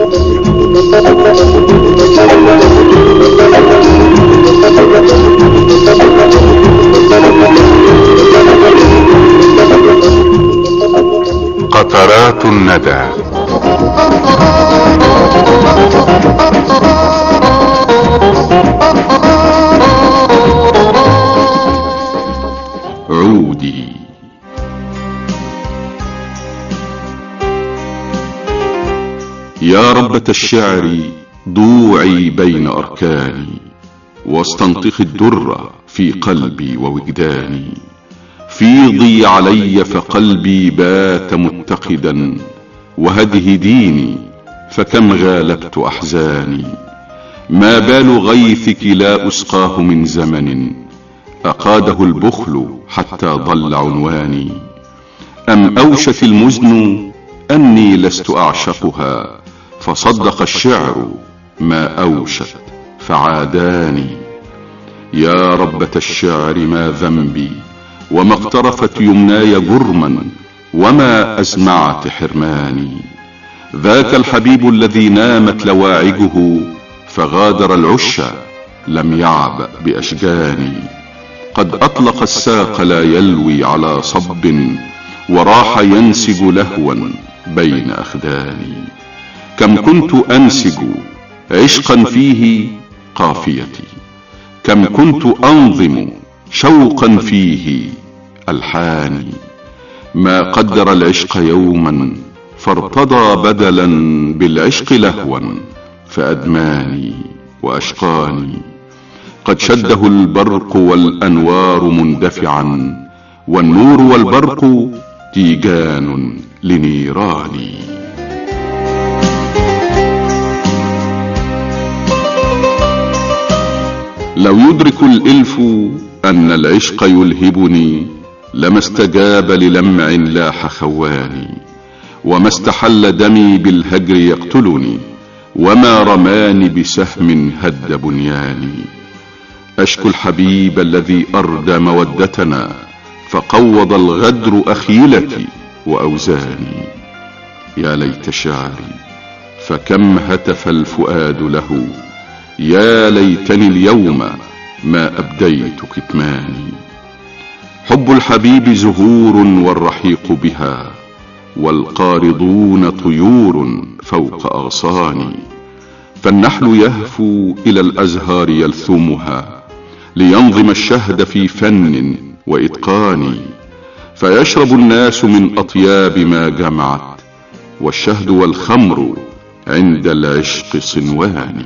قطرات الندى. عودي. يا ربة الشعر ضوعي بين أركاني، واستنطق الدر في قلبي ووجداني. فيضي علي فقلبي بات متقدا، وهده ديني فكم غالبت أحزاني. ما بال غيثك لا أسقاه من زمن، أقاده البخل حتى ضل عنواني. أم أوشك المزن أني لست أعشقها، فصدق الشعر ما أوشت فعاداني. يا ربة الشعر ما ذنبي، وما اقترفت يمناي جرما، وما أزمعت حرماني. ذاك الحبيب الذي نامت لواعجه، فغادر العش لم يعبأ بأشجاني. قد أطلق الساق لا يلوي على صب، وراح ينسج لهوا بين أخداني. كم كنت أنسج عشقا فيه قافيتي، كم كنت أنظم شوقا فيه ألحاني. ما قدر العشق يوما فارتضى بدلا بالعشق لهوا، فأدماني وأشقاني. قد شده البرق والأنوار مندفعا، والنور والبرق تيجان لنيراني. لو يدرك الإلف أن العشق يلهبني، لما استجاب للمع لاح خواني. وما استحل دمي بالهجر يقتلني، وما رماني بسهم هد بنياني. أشكو الحبيب الذي أردى مودتنا، فقوض الغدر أخيلتي وأوزاني. يا ليت شعري فكم هتف الفؤاد له، يا ليتني اليوم ما أبديت كتماني. حب الحبيب زهور والرحيق بها، والقارضون طيور فوق أغصاني. فالنحل يهفو إلى الأزهار يلثمها، لينظم الشهد في فن وإتقان. فيشرب الناس من أطياب ما جمعت، والشهد والخمر عند العشق صنوان.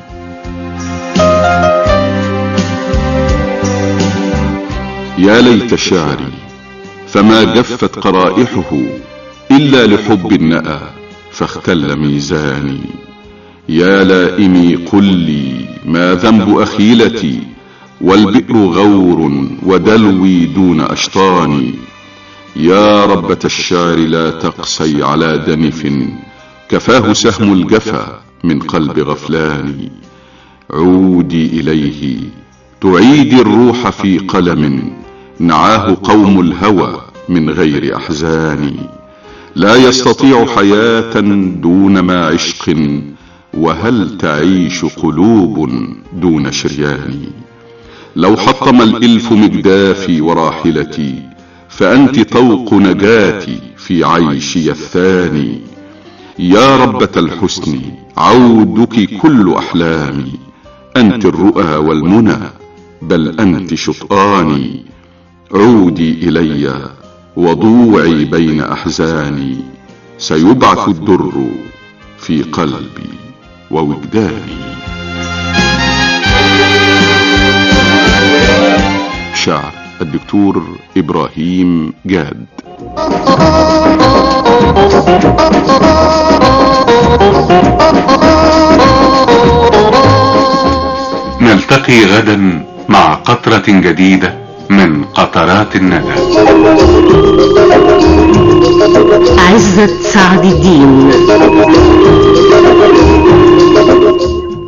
يا ليت شعري فما جفت قرائحه، إلا لحب النأى فاختل ميزاني. يا لائمي قل لي ما ذنب أخيلتي، والبئر غور ودلوي دون أشطاني. يا ربة الشعر لا تقسي على دنف، كفاه سهم الجفا من قلب غفلان. عودي إليه تعيدي الروح في قلم، نعاه قوم الهوى من غير أحزان. لا يستطيع حياة دون ما عشق، وهل تعيش قلوب دون شريان. لو حطم الإلف مجدافي وراحلتي، فأنت طوق نجاتي في عيشي الثاني. يا ربة الحسن عودك كل أحلامي، أنت الرؤى والمنى بل أنت شطآني. عودي إلي وضوعي بين أحزاني، سيبعث الدر في قلبي ووجداني. شعر الدكتور إبراهيم جاد. نلتقي غدا مع قطرة جديدة من قطرات الندى. عزت سعد الدين.